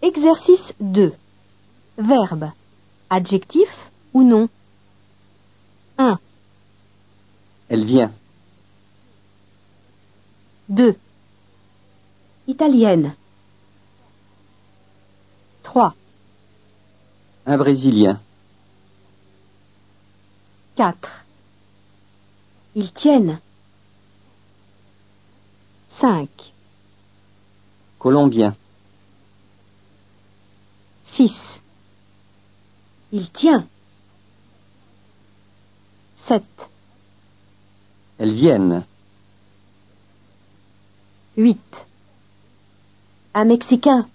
Exercice 2. Verbe. Adjectif ou nom. 1, Elle vient. 2. Italienne. 3, Un Brésilien. 4. Ils tiennent. 5, Colombien. 6. Il tient. 7, Elles viennent. 8. Un Mexicain.